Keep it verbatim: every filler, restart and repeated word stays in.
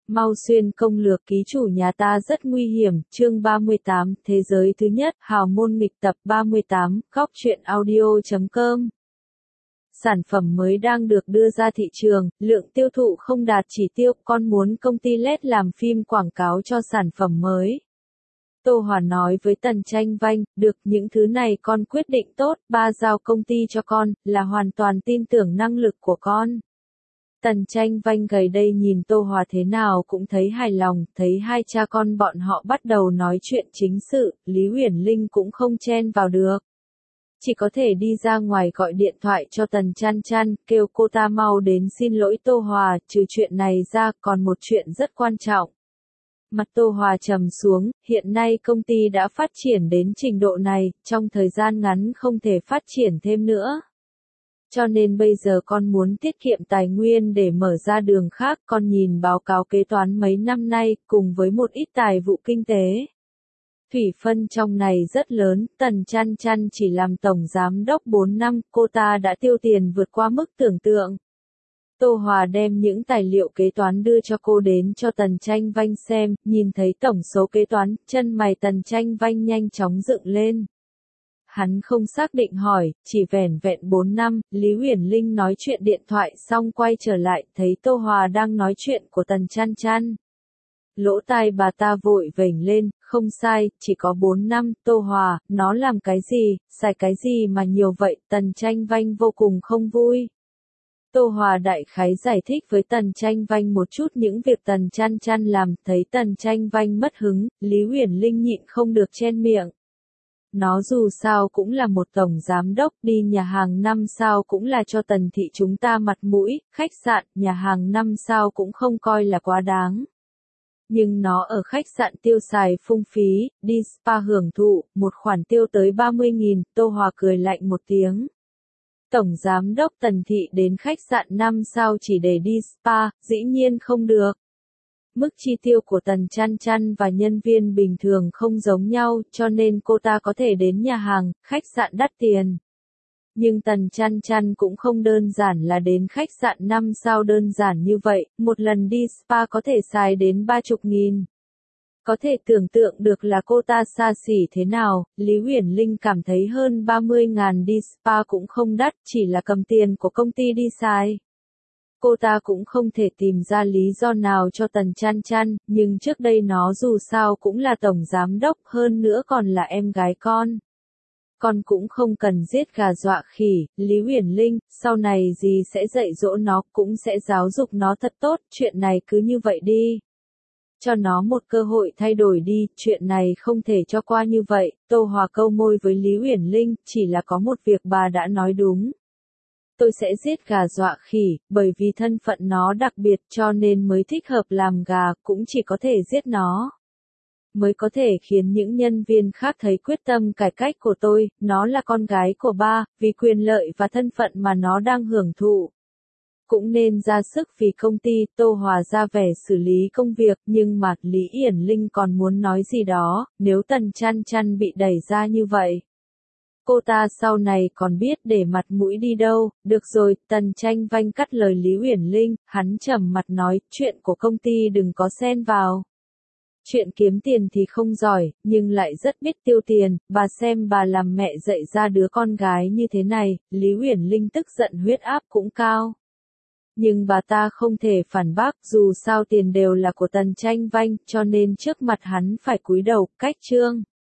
Mau xuyên công lược ký chủ nhà ta rất nguy hiểm, chương ba mươi tám, thế giới thứ nhất, hào môn nghịch tập ba mươi tám, góc truyện audio chấm com. Sản phẩm mới đang được đưa ra thị trường, lượng tiêu thụ không đạt chỉ tiêu, con muốn công ty lét làm phim quảng cáo cho sản phẩm mới. Tô Hòa nói với Tần Tranh Vanh, được, những thứ này con quyết định tốt, ba giao công ty cho con, là hoàn toàn tin tưởng năng lực của con. Tần Tranh Vanh gầy đây nhìn Tô Hòa thế nào cũng thấy hài lòng, thấy hai cha con bọn họ bắt đầu nói chuyện chính sự, Lý Uyển Linh cũng không chen vào được. Chỉ có thể đi ra ngoài gọi điện thoại cho Tần Chăn Chăn, kêu cô ta mau đến xin lỗi Tô Hòa, trừ chuyện này ra còn một chuyện rất quan trọng. Mặt Tô Hòa trầm xuống, hiện nay công ty đã phát triển đến trình độ này, trong thời gian ngắn không thể phát triển thêm nữa. Cho nên bây giờ con muốn tiết kiệm tài nguyên để mở ra đường khác, con nhìn báo cáo kế toán mấy năm nay, cùng với một ít tài vụ kinh tế. Thủy phân trong này rất lớn, Tần Chăn Chăn chỉ làm tổng giám đốc bốn năm, cô ta đã tiêu tiền vượt qua mức tưởng tượng. Tô Hòa đem những tài liệu kế toán đưa cho cô đến cho Tần Tranh Vanh xem, nhìn thấy tổng số kế toán, chân mày Tần Tranh Vanh nhanh chóng dựng lên. Hắn không xác định hỏi, chỉ vẻn vẹn bốn năm, Lý Uyển Linh nói chuyện điện thoại xong quay trở lại, thấy Tô Hòa đang nói chuyện của Tần Chăn Chăn. Lỗ tai bà ta vội vểnh lên, không sai, chỉ có bốn năm, Tô Hòa, nó làm cái gì, xài cái gì mà nhiều vậy, Tần Tranh Vanh vô cùng không vui. Tô Hòa đại khái giải thích với Tần Tranh Vanh một chút những việc Tần Chăn Chăn làm, thấy Tần Tranh Vanh mất hứng, Lý Uyển Linh nhịn không được chen miệng. Nó dù sao cũng là một tổng giám đốc, đi nhà hàng năm sao cũng là cho Tần thị chúng ta mặt mũi, khách sạn, nhà hàng năm sao cũng không coi là quá đáng. Nhưng nó ở khách sạn tiêu xài phung phí, đi spa hưởng thụ, một khoản tiêu tới ba mươi nghìn, Tô Hòa cười lạnh một tiếng. Tổng giám đốc Tần thị đến khách sạn năm sao chỉ để đi spa, dĩ nhiên không được. Mức chi tiêu của Tần Chăn Chăn và nhân viên bình thường không giống nhau, cho nên cô ta có thể đến nhà hàng, khách sạn đắt tiền. Nhưng Tần Chăn Chăn cũng không đơn giản là đến khách sạn năm sao đơn giản như vậy, một lần đi spa có thể xài đến ba chục nghìn. Có thể tưởng tượng được là cô ta xa xỉ thế nào, Lý Uyển Linh cảm thấy hơn ba mươi ngàn đi spa cũng không đắt, chỉ là cầm tiền của công ty đi xài. Cô ta cũng không thể tìm ra lý do nào cho Tần Chăn Chăn, nhưng trước đây nó dù sao cũng là tổng giám đốc, hơn nữa còn là em gái con. Con cũng không cần giết gà dọa khỉ, Lý Uyển Linh, sau này dì sẽ dạy dỗ nó, cũng sẽ giáo dục nó thật tốt, chuyện này cứ như vậy đi. Cho nó một cơ hội thay đổi đi, chuyện này không thể cho qua như vậy, Tô Hòa câu môi với Lý Uyển Linh, chỉ là có một việc bà đã nói đúng. Tôi sẽ giết gà dọa khỉ, bởi vì thân phận nó đặc biệt cho nên mới thích hợp làm gà, cũng chỉ có thể giết nó. Mới có thể khiến những nhân viên khác thấy quyết tâm cải cách của tôi, nó là con gái của ba, vì quyền lợi và thân phận mà nó đang hưởng thụ. Cũng nên ra sức vì công ty, Tô Hòa ra vẻ xử lý công việc, nhưng mà Lý Uyển Linh còn muốn nói gì đó, nếu Tần Chăn Chăn bị đẩy ra như vậy. Cô ta sau này còn biết để mặt mũi đi đâu, được rồi, Tần Tranh Vanh cắt lời Lý Uyển Linh, hắn trầm mặt nói, chuyện của công ty đừng có xen vào. Chuyện kiếm tiền thì không giỏi, nhưng lại rất biết tiêu tiền, bà xem bà làm mẹ dạy ra đứa con gái như thế này, Lý Uyển Linh tức giận huyết áp cũng cao. Nhưng bà ta không thể phản bác, dù sao tiền đều là của Tần Tranh Vanh, cho nên trước mặt hắn phải cúi đầu, cách chương.